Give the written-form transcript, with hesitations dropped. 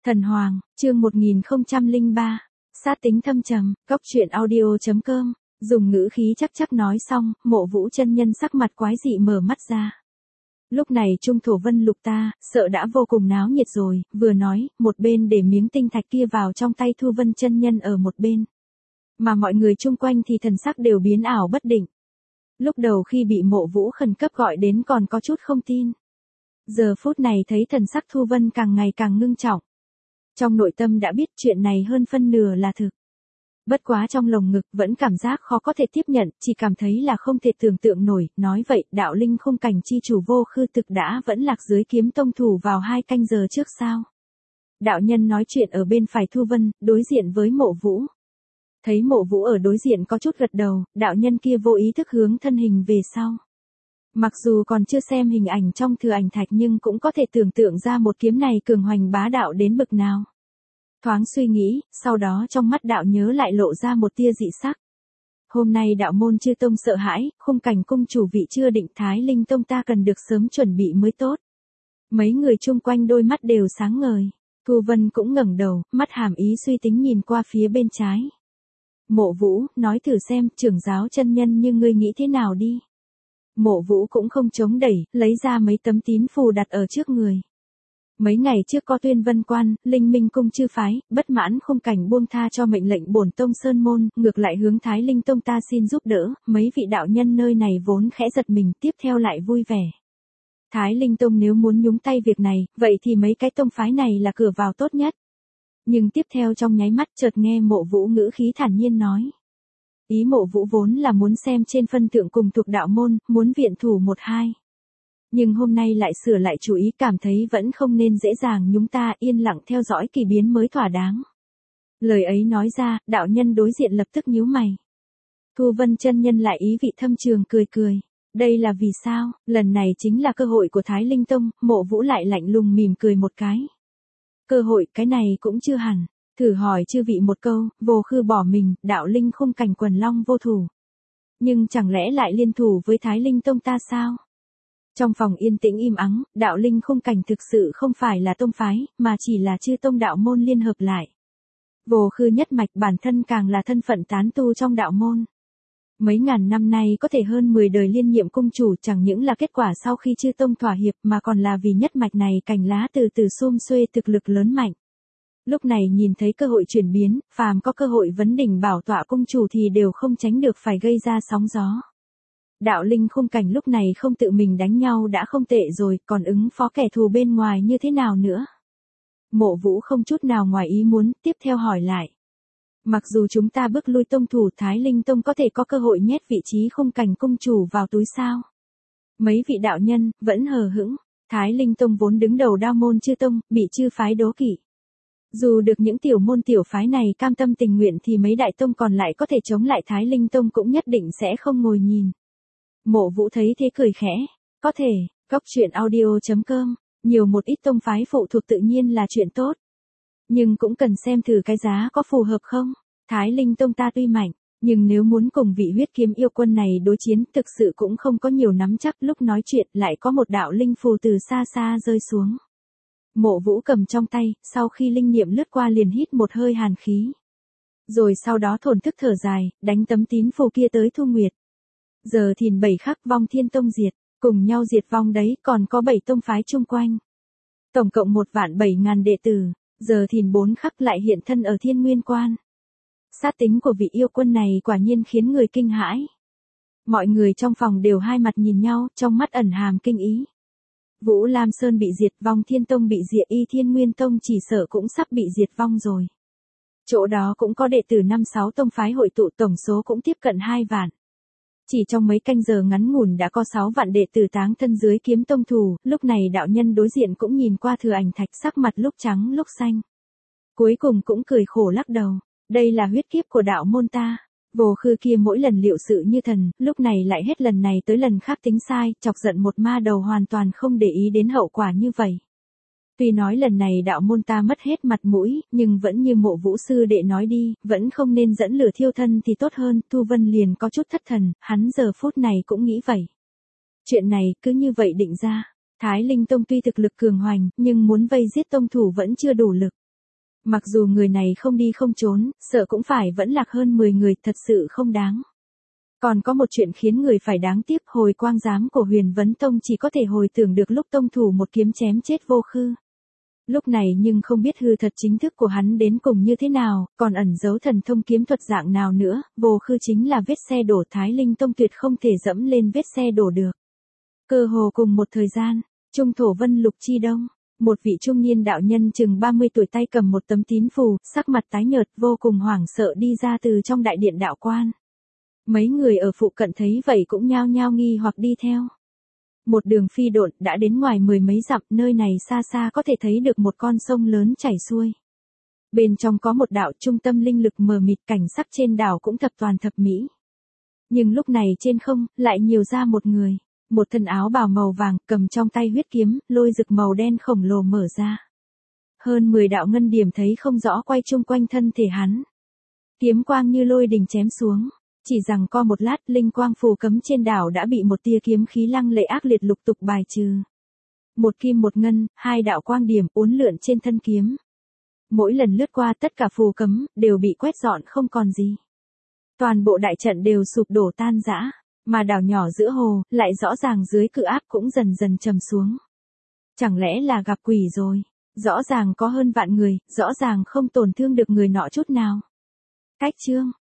Thần Hoàng, chương 1003, sát tính thâm trầm, góc truyện audio.com, dùng ngữ khí chắc nói xong, Mộ Vũ chân nhân sắc mặt quái dị mở mắt ra. Lúc này Trung Thổ Vân Lục ta, sợ đã vô cùng náo nhiệt rồi, vừa nói, một bên để miếng tinh thạch kia vào trong tay Thu Vân chân nhân ở một bên. Mà mọi người chung quanh thì thần sắc đều biến ảo bất định. Lúc đầu khi bị Mộ Vũ khẩn cấp gọi đến còn có chút không tin. Giờ phút này thấy thần sắc Thu Vân càng ngày càng ngưng trọng. Trong nội tâm đã biết chuyện này hơn phân nửa là thực. Bất quá trong lồng ngực vẫn cảm giác khó có thể tiếp nhận, chỉ cảm thấy là không thể tưởng tượng nổi, nói vậy đạo linh khung cảnh chi chủ Vô Khư Thực đã vẫn lạc dưới kiếm tông thủ vào 2 canh giờ trước sao. Đạo nhân nói chuyện ở bên phải Thu Vân, đối diện với Mộ Vũ. Thấy Mộ Vũ ở đối diện có chút gật đầu, đạo nhân kia vô ý thức hướng thân hình về sau. Mặc dù còn chưa xem hình ảnh trong thừa ảnh thạch nhưng cũng có thể tưởng tượng ra một kiếm này cường hoành bá đạo đến bực nào. Thoáng suy nghĩ, sau đó trong mắt đạo nhớ lại lộ ra một tia dị sắc. Hôm nay đạo môn chư tông sợ hãi, khung cảnh cung chủ vị chưa định Thái Linh tông ta cần được sớm chuẩn bị mới tốt. Mấy người chung quanh đôi mắt đều sáng ngời. Thu Vân cũng ngẩng đầu, mắt hàm ý suy tính nhìn qua phía bên trái. Mộ Vũ, nói thử xem, trưởng giáo chân nhân như ngươi nghĩ thế nào đi. Mộ Vũ cũng không chống đẩy, lấy ra mấy tấm tín phù đặt ở trước người. Mấy ngày trước có Tuyên Vân Quan, Linh Minh cung chư phái, bất mãn khung cảnh buông tha cho mệnh lệnh bổn tông sơn môn, ngược lại hướng Thái Linh tông ta xin giúp đỡ, mấy vị đạo nhân nơi này vốn khẽ giật mình, tiếp theo lại vui vẻ. Thái Linh tông nếu muốn nhúng tay việc này, vậy thì mấy cái tông phái này là cửa vào tốt nhất. Nhưng tiếp theo trong nháy mắt chợt nghe Mộ Vũ ngữ khí thản nhiên nói. Ý Mộ Vũ vốn là muốn xem trên phân thượng cùng thuộc đạo môn, muốn viện thủ 1-2. Nhưng hôm nay lại sửa lại chủ ý, cảm thấy vẫn không nên dễ dàng nhúng ta, yên lặng theo dõi kỳ biến mới thỏa đáng. Lời ấy nói ra, đạo nhân đối diện lập tức nhíu mày. Thu Vân chân nhân lại ý vị thâm trường cười. Đây là vì sao? Lần này chính là cơ hội của Thái Linh tông. Mộ Vũ lại lạnh lùng mỉm cười một cái. Cơ hội, cái này cũng chưa hẳn. Thử hỏi chư vị một câu, Vô Khư bỏ mình, đạo linh khung cảnh quần long vô thủ. Nhưng chẳng lẽ lại liên thủ với Thái Linh tông ta sao? Trong phòng yên tĩnh im ắng, đạo linh khung cảnh thực sự không phải là tông phái, mà chỉ là chư tông đạo môn liên hợp lại. Vô Khư nhất mạch bản thân càng là thân phận tán tu trong đạo môn. Mấy ngàn năm nay có thể hơn 10 đời liên nhiệm cung chủ chẳng những là kết quả sau khi chư tông thỏa hiệp mà còn là vì nhất mạch này cành lá từ từ sum xuê thực lực lớn mạnh. Lúc này nhìn thấy cơ hội chuyển biến, phàm có cơ hội vấn đỉnh bảo tọa cung chủ thì đều không tránh được phải gây ra sóng gió. Đạo linh khung cảnh lúc này không tự mình đánh nhau đã không tệ rồi, còn ứng phó kẻ thù bên ngoài như thế nào nữa? Mộ Vũ không chút nào ngoài ý muốn, tiếp theo hỏi lại. Mặc dù chúng ta bước lui tông thủ, Thái Linh tông có thể có cơ hội nhét vị trí khung cảnh cung chủ vào túi sao? Mấy vị đạo nhân vẫn hờ hững. Thái Linh tông vốn đứng đầu đao môn chư tông, bị chư phái đố kỵ. Dù được những tiểu môn tiểu phái này cam tâm tình nguyện thì mấy đại tông còn lại có thể chống lại Thái Linh tông cũng nhất định sẽ không ngồi nhìn. Mộ Vũ thấy thế cười khẽ. Có thể, góc truyện audio.com, nhiều một ít tông phái phụ thuộc tự nhiên là chuyện tốt. Nhưng cũng cần xem thử cái giá có phù hợp không. Thái Linh tông ta tuy mạnh, nhưng nếu muốn cùng vị huyết kiếm yêu quân này đối chiến thực sự cũng không có nhiều nắm chắc. Lúc nói chuyện lại có một đạo linh phù từ xa xa rơi xuống. Mộ Vũ cầm trong tay, sau khi linh niệm lướt qua liền hít một hơi hàn khí. Rồi sau đó thổn thức thở dài, đánh tấm tín phù kia tới Thu Nguyệt. Giờ thìn 7 khắc vong thiên tông diệt, cùng nhau diệt vong đấy, còn có 7 tông phái chung quanh. Tổng cộng 1.700.000 đệ tử, giờ thìn 4 khắc lại hiện thân ở Thiên Nguyên Quan. Sát tính của vị yêu quân này quả nhiên khiến người kinh hãi. Mọi người trong phòng đều hai mặt nhìn nhau, trong mắt ẩn hàm kinh ý. Vũ Lam Sơn bị diệt, vong thiên tông bị diệt, Y Thiên Nguyên tông chỉ sợ cũng sắp bị diệt vong rồi. Chỗ đó cũng có đệ tử 5-6 tông phái hội tụ, tổng số cũng tiếp cận 2 vạn. Chỉ trong mấy canh giờ ngắn ngủn đã có 6 vạn đệ tử táng thân dưới kiếm tông thủ, lúc này đạo nhân đối diện cũng nhìn qua thừa ảnh thạch, sắc mặt lúc trắng lúc xanh. Cuối cùng cũng cười khổ lắc đầu, đây là huyết kiếp của đạo môn ta. Vô Khư kia mỗi lần liệu sự như thần, lúc này lại hết lần này tới lần khác tính sai, chọc giận một ma đầu hoàn toàn không để ý đến hậu quả như vậy. Tuy nói lần này đạo môn ta mất hết mặt mũi, nhưng vẫn như Mộ Vũ sư đệ nói đi, vẫn không nên dẫn lửa thiêu thân thì tốt hơn. Thu Vân liền có chút thất thần, hắn giờ phút này cũng nghĩ vậy. Chuyện này cứ như vậy định ra. Thái Linh tông tuy thực lực cường hoành, nhưng muốn vây giết tông thủ vẫn chưa đủ lực. Mặc dù người này không đi không trốn, sợ cũng phải vẫn lạc hơn 10 người, thật sự không đáng. Còn có một chuyện khiến người phải đáng tiếc, hồi quang giám của Huyền Vấn Tông chỉ có thể hồi tưởng được lúc tông thủ một kiếm chém chết Vô Khư. Lúc này nhưng không biết hư thật chính thức của hắn đến cùng như thế nào, còn ẩn giấu thần thông kiếm thuật dạng nào nữa, Vô Khư chính là vết xe đổ, Thái Linh Tông tuyệt không thể dẫm lên vết xe đổ được. Cơ hồ cùng một thời gian, Trung Thổ Vân Lục Chi Đông, một vị trung niên đạo nhân chừng 30 tuổi tay cầm một tấm tín phù, sắc mặt tái nhợt vô cùng hoảng sợ đi ra từ trong đại điện đạo quan. Mấy người ở phụ cận thấy vậy cũng nhao nhao nghi hoặc đi theo. Một đường phi độn đã đến ngoài 10 mấy dặm, nơi này xa xa có thể thấy được một con sông lớn chảy xuôi. Bên trong có một đảo, trung tâm linh lực mờ mịt, cảnh sắc trên đảo cũng thập toàn thập mỹ. Nhưng lúc này trên không, lại nhiều ra một người. Một thân áo bào màu vàng, cầm trong tay huyết kiếm, lôi rực màu đen khổng lồ mở ra. Hơn 10 đạo ngân điểm thấy không rõ quay chung quanh thân thể hắn. Kiếm quang như lôi đình chém xuống. Chỉ rằng co một lát, linh quang phù cấm trên đảo đã bị một tia kiếm khí lăng lệ ác liệt lục tục bài trừ. Một kim một ngân, hai đạo quang điểm uốn lượn trên thân kiếm. Mỗi lần lướt qua tất cả phù cấm, đều bị quét dọn không còn gì. Toàn bộ đại trận đều sụp đổ tan rã, mà đảo nhỏ giữa hồ, lại rõ ràng dưới cự áp cũng dần dần trầm xuống. Chẳng lẽ là gặp quỷ rồi? Rõ ràng có hơn vạn người, rõ ràng không tổn thương được người nọ chút nào. Cách chương